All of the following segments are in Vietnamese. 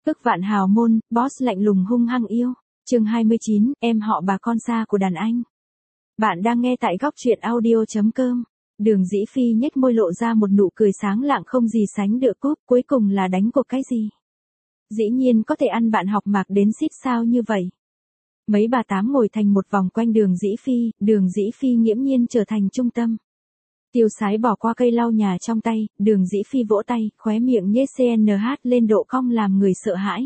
Ức vạn hào môn, boss lạnh lùng hung hăng yêu. Chương 29, em họ bà con xa của đàn anh. Bạn đang nghe tại góc truyện audio.com. Đường Dĩ Phi nhếch môi lộ ra một nụ cười sáng lạng không gì sánh được cúp, cuối cùng là đánh cuộc cái gì? Dĩ nhiên có thể ăn bạn học Mạc đến xít sao như vậy. Mấy bà tám ngồi thành một vòng quanh Đường Dĩ Phi nghiễm nhiên trở thành trung tâm. Tiêu Sái bỏ qua cây lau nhà trong tay, Đường Dĩ Phi vỗ tay, khóe miệng nhếch CNH lên độ cong làm người sợ hãi.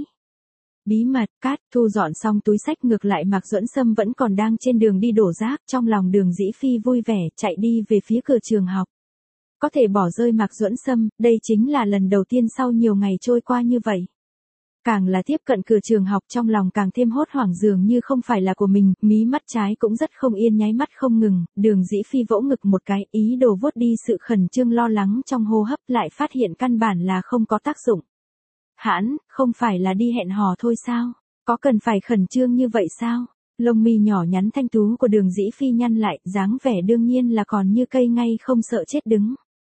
Bí mật, cát, thu dọn xong túi xách ngược lại Mạc Duẫn Sâm vẫn còn đang trên đường đi đổ rác, trong lòng Đường Dĩ Phi vui vẻ, chạy đi về phía cửa trường học. Có thể bỏ rơi Mạc Duẫn Sâm, đây chính là lần đầu tiên sau nhiều ngày trôi qua như vậy. Càng là tiếp cận cửa trường học trong lòng càng thêm hốt hoảng dường như không phải là của mình, mí mắt trái cũng rất không yên nháy mắt không ngừng, Đường Dĩ Phi vỗ ngực một cái, ý đồ vuốt đi sự khẩn trương lo lắng trong hô hấp lại phát hiện căn bản là không có tác dụng. Hãn, không phải là đi hẹn hò thôi sao? Có cần phải khẩn trương như vậy sao? Lông mi nhỏ nhắn thanh tú của Đường Dĩ Phi nhăn lại, dáng vẻ đương nhiên là còn như cây ngay không sợ chết đứng.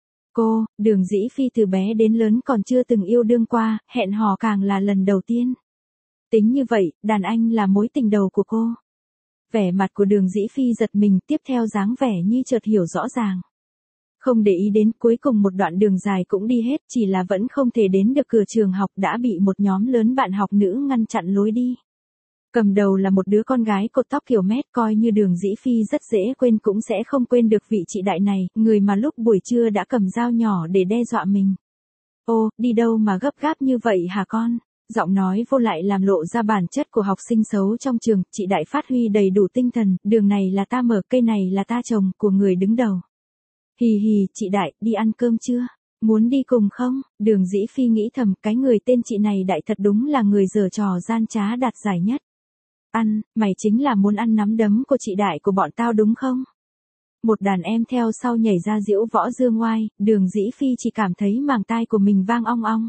Cô, Đường Dĩ Phi từ bé đến lớn còn chưa từng yêu đương qua, hẹn hò càng là lần đầu tiên. Tính như vậy, đàn anh là mối tình đầu của cô. Vẻ mặt của Đường Dĩ Phi giật mình, tiếp theo dáng vẻ như chợt hiểu rõ ràng. Không để ý đến, cuối cùng một đoạn đường dài cũng đi hết, chỉ là vẫn không thể đến được cửa trường học đã bị một nhóm lớn bạn học nữ ngăn chặn lối đi. Cầm đầu là một đứa con gái cột tóc kiểu mét, coi như Đường Dĩ Phi rất dễ quên cũng sẽ không quên được vị chị đại này, người mà lúc buổi trưa đã cầm dao nhỏ để đe dọa mình. Ô, đi đâu mà gấp gáp như vậy hả con? Giọng nói vô lại làm lộ ra bản chất của học sinh xấu trong trường, chị đại phát huy đầy đủ tinh thần, đường này là ta mở, cây này là ta trồng, của người đứng đầu. Hì hì, chị đại, đi ăn cơm chưa? Muốn đi cùng không? Đường Dĩ Phi nghĩ thầm, cái người tên chị này đại thật đúng là người giở trò gian trá đạt giải nhất. Ăn, mày chính là muốn ăn nắm đấm của chị đại của bọn tao đúng không? Một đàn em theo sau nhảy ra diễu võ dương oai, Đường Dĩ Phi chỉ cảm thấy màng tai của mình vang ong ong.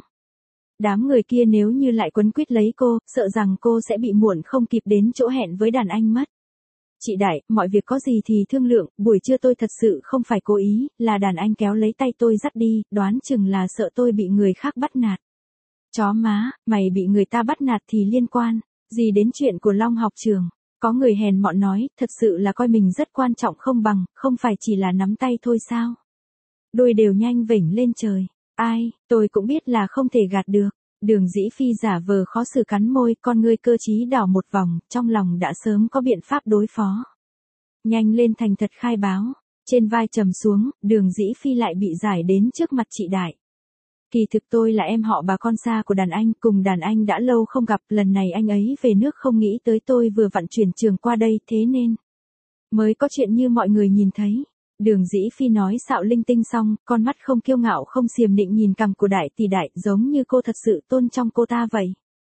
Đám người kia nếu như lại quấn quýt lấy cô, sợ rằng cô sẽ bị muộn không kịp đến chỗ hẹn với đàn anh mất. Chị đại, mọi việc có gì thì thương lượng, buổi trưa tôi thật sự không phải cố ý, là đàn anh kéo lấy tay tôi dắt đi, đoán chừng là sợ tôi bị người khác bắt nạt. Chó má, mày bị người ta bắt nạt thì liên quan gì đến chuyện của Long học trường? Có người hèn mọn nói, thật sự là coi mình rất quan trọng không bằng, không phải chỉ là nắm tay thôi sao? Đôi đều nhanh vểnh lên trời. Ai, tôi cũng biết là không thể gạt được. Đường Dĩ Phi giả vờ khó xử cắn môi, con ngươi cơ trí đảo một vòng, trong lòng đã sớm có biện pháp đối phó. Nhanh lên thành thật khai báo. Trên vai trầm xuống, Đường Dĩ Phi lại bị giải đến trước mặt chị đại. Kỳ thực tôi là em họ bà con xa của đàn anh, cùng đàn anh đã lâu không gặp, lần này anh ấy về nước không nghĩ tới tôi vừa vặn chuyển trường qua đây, thế nên mới có chuyện như mọi người nhìn thấy. Đường Dĩ Phi nói xạo linh tinh xong, con mắt không kiêu ngạo không xiềm định nhìn cằm của đại tỷ đại, giống như cô thật sự tôn trọng cô ta vậy.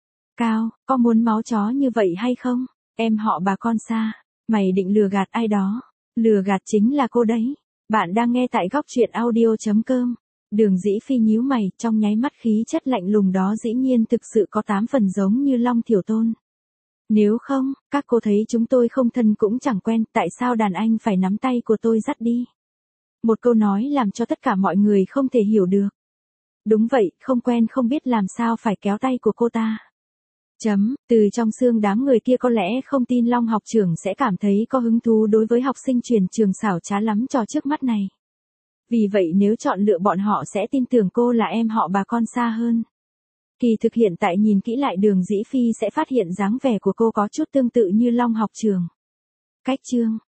Cao, có muốn máu chó như vậy hay không? Em họ bà con xa, mày định lừa gạt ai đó? Lừa gạt chính là cô đấy. Bạn đang nghe tại góc truyện audio.com. Đường Dĩ Phi nhíu mày, trong nháy mắt khí chất lạnh lùng đó dĩ nhiên thực sự có 8 phần giống như Long Thiểu Tôn. Nếu không, các cô thấy chúng tôi không thân cũng chẳng quen, tại sao đàn anh phải nắm tay của tôi dắt đi? Một câu nói làm cho tất cả mọi người không thể hiểu được. Đúng vậy, không quen không biết làm sao phải kéo tay của cô ta. Từ trong xương đám người kia có lẽ không tin Long học trưởng sẽ cảm thấy có hứng thú đối với học sinh truyền trường xảo trá lắm trò trước mắt này. Vì vậy nếu chọn lựa bọn họ sẽ tin tưởng cô là em họ bà con xa hơn. Kỳ thực hiện tại nhìn kỹ lại Đường Dĩ Phi sẽ phát hiện dáng vẻ của cô có chút tương tự như Long học trường. Cách chương,